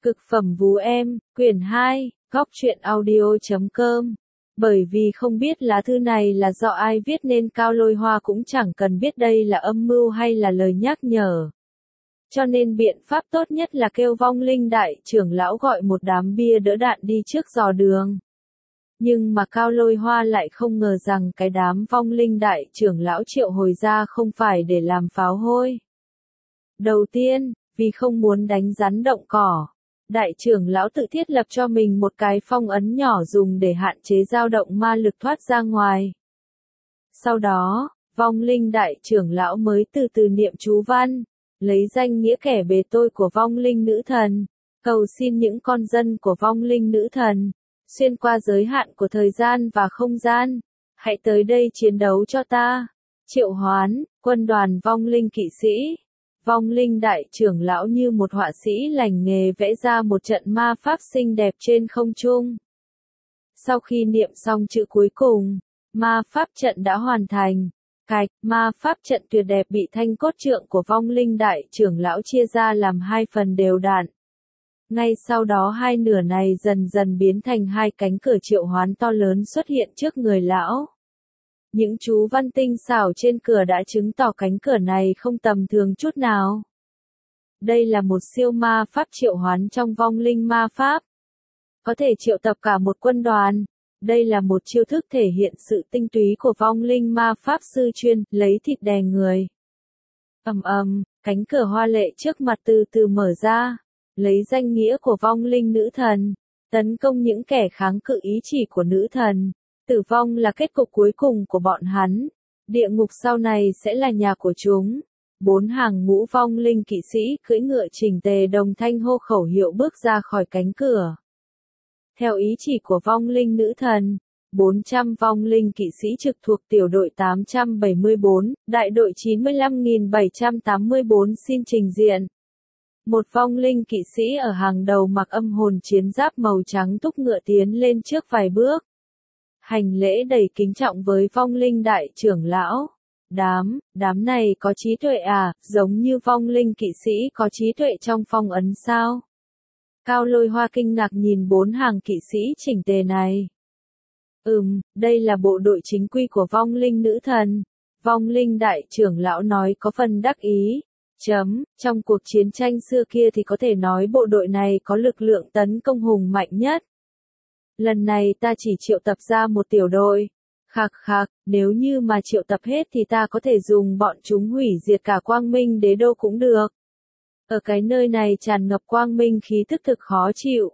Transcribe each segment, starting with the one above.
Cực phẩm vú em, quyển 2, góc truyện audio.com. Bởi vì không biết lá thư này là do ai viết nên Cao Lôi Hoa cũng chẳng cần biết đây là âm mưu hay là lời nhắc nhở. Cho nên biện pháp tốt nhất là kêu vong linh đại trưởng lão gọi một đám bia đỡ đạn đi trước dò đường. Nhưng mà Cao Lôi Hoa lại không ngờ rằng cái đám vong linh đại trưởng lão triệu hồi ra không phải để làm pháo hôi. Đầu tiên, vì không muốn đánh rắn động cỏ, đại trưởng lão tự thiết lập cho mình một cái phong ấn nhỏ dùng để hạn chế dao động ma lực thoát ra ngoài. Sau đó, vong linh đại trưởng lão mới từ từ niệm chú văn, lấy danh nghĩa kẻ bề tôi của vong linh nữ thần, cầu xin những con dân của vong linh nữ thần, xuyên qua giới hạn của thời gian và không gian, hãy tới đây chiến đấu cho ta. Triệu hoán, quân đoàn vong linh kỵ sĩ. Vong linh đại trưởng lão như một họa sĩ lành nghề vẽ ra một trận ma pháp xinh đẹp trên không trung. Sau khi niệm xong chữ cuối cùng, ma pháp trận đã hoàn thành. Cạch, ma pháp trận tuyệt đẹp bị thanh cốt trượng của vong linh đại trưởng lão chia ra làm hai phần đều đặn. Ngay sau đó hai nửa này dần dần biến thành hai cánh cửa triệu hoán to lớn xuất hiện trước người lão. Những chú văn tinh xảo trên cửa đã chứng tỏ cánh cửa này không tầm thường chút nào. Đây là một siêu ma pháp triệu hoán trong vong linh ma pháp. Có thể triệu tập cả một quân đoàn. Đây là một chiêu thức thể hiện sự tinh túy của vong linh ma pháp sư chuyên lấy thịt đè người. Cánh cửa hoa lệ trước mặt từ từ mở ra, lấy danh nghĩa của vong linh nữ thần, tấn công những kẻ kháng cự ý chỉ của nữ thần. Tử vong là kết cục cuối cùng của bọn hắn. Địa ngục sau này sẽ là nhà của chúng. 4 hàng ngũ vong linh kỵ sĩ cưỡi ngựa chỉnh tề đồng thanh hô khẩu hiệu bước ra khỏi cánh cửa. Theo ý chỉ của vong linh nữ thần, 400 vong linh kỵ sĩ trực thuộc tiểu đội 874, đại đội 95.784 xin trình diện. Một vong linh kỵ sĩ ở hàng đầu mặc âm hồn chiến giáp màu trắng thúc ngựa tiến lên trước vài bước. Hành lễ đầy kính trọng với vong linh đại trưởng lão. Đám này có trí tuệ à, giống như vong linh kỵ sĩ có trí tuệ trong phong ấn sao? Cao Lôi Hoa kinh ngạc nhìn 4 hàng kỵ sĩ chỉnh tề này. Đây là bộ đội chính quy của vong linh nữ thần. Vong linh đại trưởng lão nói có phần đắc ý. Trong cuộc chiến tranh xưa kia thì có thể nói bộ đội này có lực lượng tấn công hùng mạnh nhất. Lần này ta chỉ triệu tập ra một tiểu đội. Nếu như mà triệu tập hết thì ta có thể dùng bọn chúng hủy diệt cả Quang Minh Đế Đô cũng được. Ở cái nơi này tràn ngập quang minh khí thức thực khó chịu.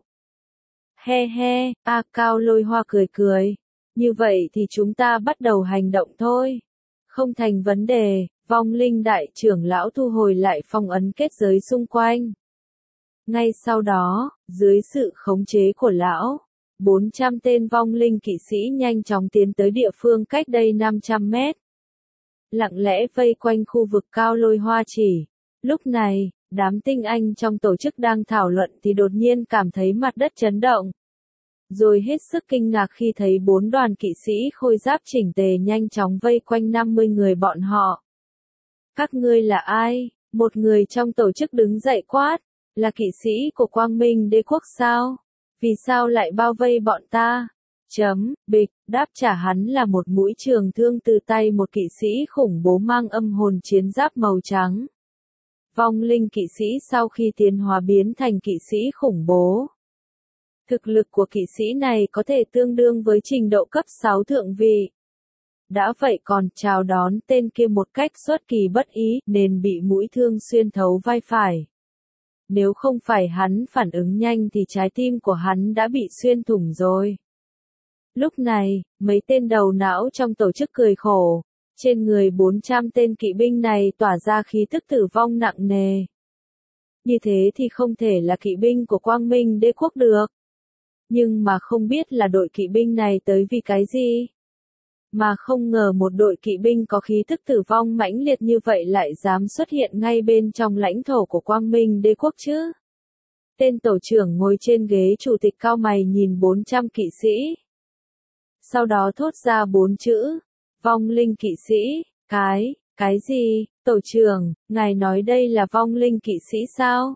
Cao Lôi Hoa cười. Như vậy thì chúng ta bắt đầu hành động thôi. Không thành vấn đề, vong linh đại trưởng lão thu hồi lại phong ấn kết giới xung quanh. Ngay sau đó, dưới sự khống chế của lão, 400 tên vong linh kỵ sĩ nhanh chóng tiến tới địa phương cách đây 500 mét. Lặng lẽ vây quanh khu vực Cao Lôi Hoa chỉ. Lúc này, đám tinh anh trong tổ chức đang thảo luận thì đột nhiên cảm thấy mặt đất chấn động. Rồi hết sức kinh ngạc khi thấy 4 đoàn kỵ sĩ khôi giáp chỉnh tề nhanh chóng vây quanh 50 người bọn họ. Các ngươi là ai? Một người trong tổ chức đứng dậy quát. Là kỵ sĩ của Quang Minh Đế Quốc sao? Vì sao lại bao vây bọn ta? Bịch, đáp trả hắn là một mũi trường thương từ tay một kỵ sĩ khủng bố mang âm hồn chiến giáp màu trắng. Vong linh kỵ sĩ sau khi tiến hóa biến thành kỵ sĩ khủng bố. Thực lực của kỵ sĩ này có thể tương đương với trình độ cấp 6 thượng vị. Đã vậy còn chào đón tên kia một cách xuất kỳ bất ý nên bị mũi thương xuyên thấu vai phải. Nếu không phải hắn phản ứng nhanh thì trái tim của hắn đã bị xuyên thủng rồi. Lúc này, mấy tên đầu não trong tổ chức cười khổ. Trên người 400 tên kỵ binh này tỏa ra khí tức tử vong nặng nề. Như thế thì không thể là kỵ binh của Quang Minh Đế Quốc được. Nhưng mà không biết là đội kỵ binh này tới vì cái gì. Mà không ngờ một đội kỵ binh có khí thức tử vong mãnh liệt như vậy lại dám xuất hiện ngay bên trong lãnh thổ của Quang Minh Đế Quốc chứ. Tên tổ trưởng ngồi trên ghế chủ tịch cau mày nhìn 400 kỵ sĩ. Sau đó thốt ra 4 chữ. Vong linh kỵ sĩ, cái gì? Tổ trưởng, ngài nói đây là vong linh kỵ sĩ sao?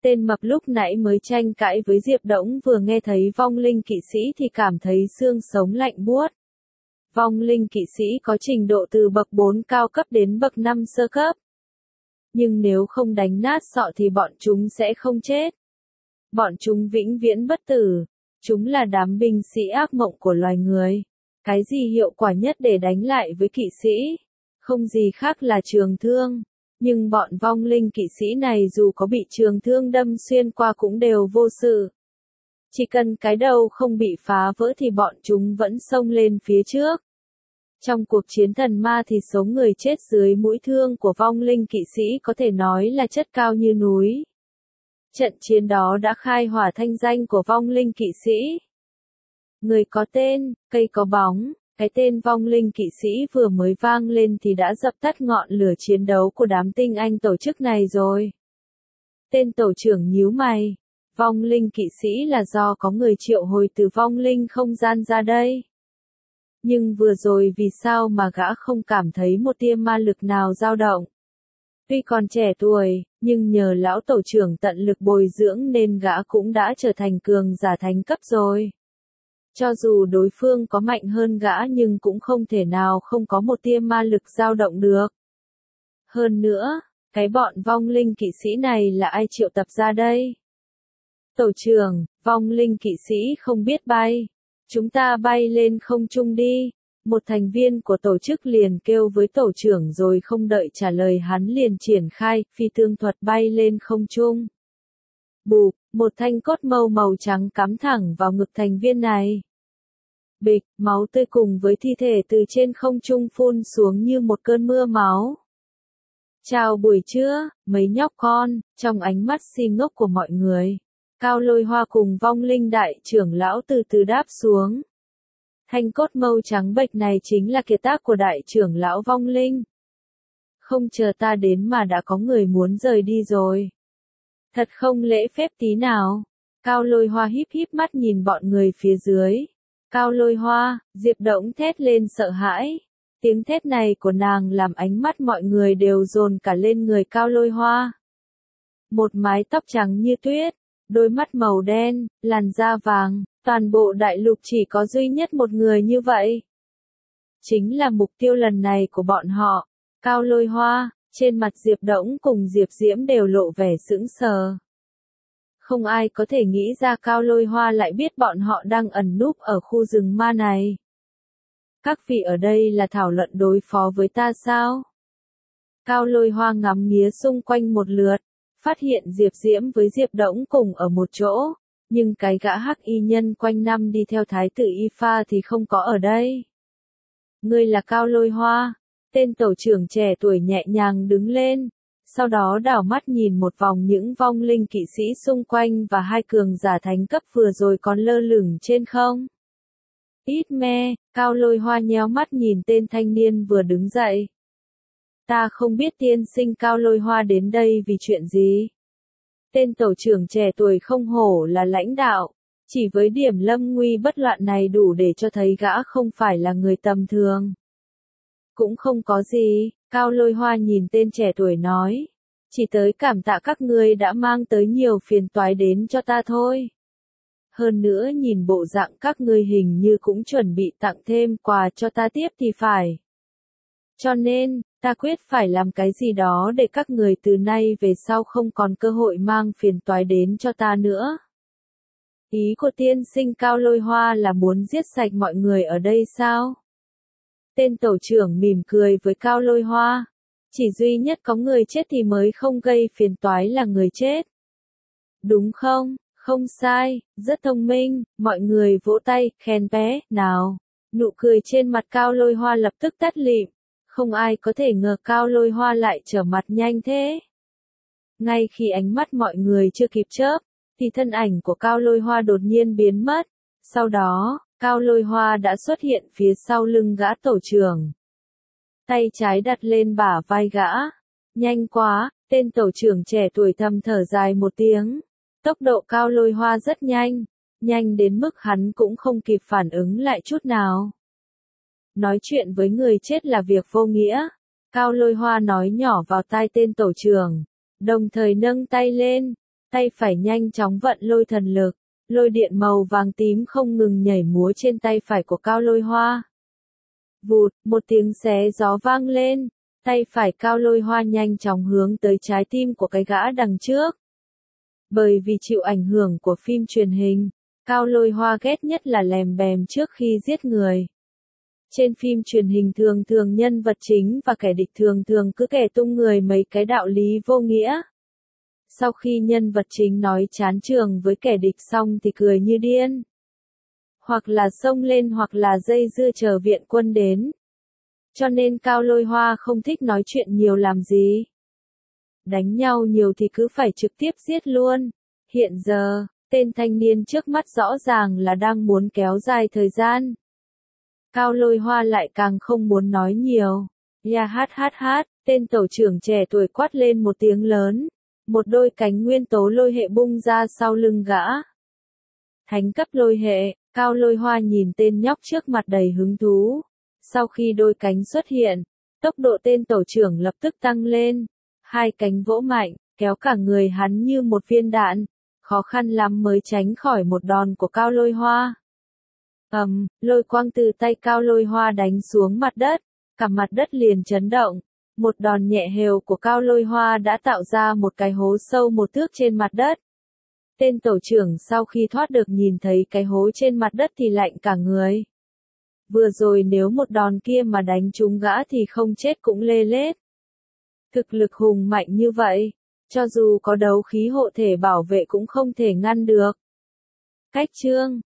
Tên mập lúc nãy mới tranh cãi với Diệp Đỗng vừa nghe thấy vong linh kỵ sĩ thì cảm thấy xương sống lạnh buốt. Vong linh kỵ sĩ có trình độ từ bậc 4 cao cấp đến bậc 5 sơ cấp. Nhưng nếu không đánh nát sọ thì bọn chúng sẽ không chết. Bọn chúng vĩnh viễn bất tử. Chúng là đám binh sĩ ác mộng của loài người. Cái gì hiệu quả nhất để đánh lại với kỵ sĩ? Không gì khác là trường thương. Nhưng bọn vong linh kỵ sĩ này dù có bị trường thương đâm xuyên qua cũng đều vô sự. Chỉ cần cái đầu không bị phá vỡ thì bọn chúng vẫn xông lên phía trước. Trong cuộc chiến thần ma thì số người chết dưới mũi thương của vong linh kỵ sĩ có thể nói là chất cao như núi. Trận chiến đó đã khai hỏa thanh danh của vong linh kỵ sĩ. Người có tên, cây có bóng, cái tên vong linh kỵ sĩ vừa mới vang lên thì đã dập tắt ngọn lửa chiến đấu của đám tinh anh tổ chức này rồi. Tên tổ trưởng nhíu mày. Vong linh kỵ sĩ là do có người triệu hồi từ vong linh không gian ra đây. Nhưng vừa rồi vì sao mà gã không cảm thấy một tia ma lực nào dao động? Tuy còn trẻ tuổi, nhưng nhờ lão tổ trưởng tận lực bồi dưỡng nên gã cũng đã trở thành cường giả thánh cấp rồi. Cho dù đối phương có mạnh hơn gã nhưng cũng không thể nào không có một tia ma lực dao động được. Hơn nữa, cái bọn vong linh kỵ sĩ này là ai triệu tập ra đây? Tổ trưởng, vong linh kỵ sĩ không biết bay. Chúng ta bay lên không trung đi. Một thành viên của tổ chức liền kêu với tổ trưởng rồi không đợi trả lời hắn liền triển khai phi tương thuật bay lên không trung. Bụp, một thanh cốt màu trắng cắm thẳng vào ngực thành viên này. Bịch, máu tươi cùng với thi thể từ trên không trung phun xuống như một cơn mưa máu. Chào buổi trưa, mấy nhóc con, trong ánh mắt si ngốc của mọi người. Cao Lôi Hoa cùng vong linh đại trưởng lão từ từ đáp xuống. Thanh cốt màu trắng bệch này chính là kiệt tác của đại trưởng lão vong linh. Không chờ ta đến mà đã có người muốn rời đi rồi. Thật không lễ phép tí nào. Cao Lôi Hoa híp híp mắt nhìn bọn người phía dưới. Cao Lôi Hoa, Diệp Đỗng thét lên sợ hãi. Tiếng thét này của nàng làm ánh mắt mọi người đều dồn cả lên người Cao Lôi Hoa. Một mái tóc trắng như tuyết, đôi mắt màu đen, làn da vàng, toàn bộ đại lục chỉ có duy nhất một người như vậy. Chính là mục tiêu lần này của bọn họ. Cao Lôi Hoa, trên mặt Diệp Đỗng cùng Diệp Diễm đều lộ vẻ sững sờ. Không ai có thể nghĩ ra Cao Lôi Hoa lại biết bọn họ đang ẩn núp ở khu rừng ma này. Các vị ở đây là thảo luận đối phó với ta sao? Cao Lôi Hoa ngắm nghía xung quanh một lượt, phát hiện Diệp Diễm với Diệp Đỗng cùng ở một chỗ, nhưng cái gã hắc y nhân quanh năm đi theo thái tử Y Pha thì không có ở đây. Ngươi là Cao Lôi Hoa, tên tổ trưởng trẻ tuổi nhẹ nhàng đứng lên, sau đó đảo mắt nhìn một vòng những vong linh kỵ sĩ xung quanh và hai cường giả thánh cấp vừa rồi còn lơ lửng trên không. Ít me, Cao Lôi Hoa nhéo mắt nhìn tên thanh niên vừa đứng dậy. Ta không biết tiên sinh Cao Lôi Hoa đến đây vì chuyện gì. Tên tổ trưởng trẻ tuổi không hổ là lãnh đạo, chỉ với điểm lâm nguy bất loạn này đủ để cho thấy gã không phải là người tầm thường. Cũng không có gì, Cao Lôi Hoa nhìn tên trẻ tuổi nói. Chỉ tới cảm tạ các ngươi đã mang tới nhiều phiền toái đến cho ta thôi. Hơn nữa nhìn bộ dạng các ngươi hình như cũng chuẩn bị tặng thêm quà cho ta tiếp thì phải. Cho nên, ta quyết phải làm cái gì đó để các người từ nay về sau không còn cơ hội mang phiền toái đến cho ta nữa. Ý của tiên sinh Cao Lôi Hoa là muốn giết sạch mọi người ở đây sao? Tên tổ trưởng mỉm cười với Cao Lôi Hoa. Chỉ duy nhất có người chết thì mới không gây phiền toái là người chết. Đúng không? Không sai, rất thông minh, mọi người vỗ tay, khen bé, nào. Nụ cười trên mặt Cao Lôi Hoa lập tức tắt lịm. Không ai có thể ngờ Cao Lôi Hoa lại trở mặt nhanh thế. Ngay khi ánh mắt mọi người chưa kịp chớp, thì thân ảnh của Cao Lôi Hoa đột nhiên biến mất. Sau đó, Cao Lôi Hoa đã xuất hiện phía sau lưng gã tổ trưởng. Tay trái đặt lên bả vai gã. Nhanh quá, tên tổ trưởng trẻ tuổi thầm thở dài một tiếng. Tốc độ Cao Lôi Hoa rất nhanh, nhanh đến mức hắn cũng không kịp phản ứng lại chút nào. Nói chuyện với người chết là việc vô nghĩa. Cao Lôi Hoa nói nhỏ vào tai tên tổ trưởng, đồng thời nâng tay lên. tay phải nhanh chóng vận lôi thần lực, lôi điện màu vàng tím không ngừng nhảy múa trên tay phải của Cao Lôi Hoa. Vụt, một tiếng xé gió vang lên, tay phải Cao Lôi Hoa nhanh chóng hướng tới trái tim của cái gã đằng trước. Bởi vì chịu ảnh hưởng của phim truyền hình, Cao Lôi Hoa ghét nhất là lèm bèm trước khi giết người. Trên phim truyền hình thường thường nhân vật chính và kẻ địch thường thường cứ kể tung người mấy cái đạo lý vô nghĩa. Sau khi nhân vật chính nói chán chường với kẻ địch xong thì cười như điên. Hoặc là xông lên hoặc là dây dưa chờ viện quân đến. Cho nên Cao Lôi Hoa không thích nói chuyện nhiều làm gì. Đánh nhau nhiều thì cứ phải trực tiếp giết luôn. Hiện giờ, tên thanh niên trước mắt rõ ràng là đang muốn kéo dài thời gian. Cao Lôi Hoa lại càng không muốn nói nhiều. Ya hát hát hát, tên tổ trưởng trẻ tuổi quát lên một tiếng lớn. Một đôi cánh nguyên tố lôi hệ bung ra sau lưng gã. Thánh cấp lôi hệ, Cao Lôi Hoa nhìn tên nhóc trước mặt đầy hứng thú. Sau khi đôi cánh xuất hiện, tốc độ tên tổ trưởng lập tức tăng lên. Hai cánh vỗ mạnh, kéo cả người hắn như một viên đạn. Khó khăn lắm mới tránh khỏi một đòn của Cao Lôi Hoa. Lôi quang từ tay Cao Lôi Hoa đánh xuống mặt đất. Cả mặt đất liền chấn động. Một đòn nhẹ hều của Cao Lôi Hoa đã tạo ra một cái hố sâu 1 thước trên mặt đất. Tên tổ trưởng sau khi thoát được nhìn thấy cái hố trên mặt đất thì lạnh cả người. Vừa rồi nếu một đòn kia mà đánh trúng gã thì không chết cũng lê lết. Thực lực hùng mạnh như vậy, cho dù có đấu khí hộ thể bảo vệ cũng không thể ngăn được. Cách chương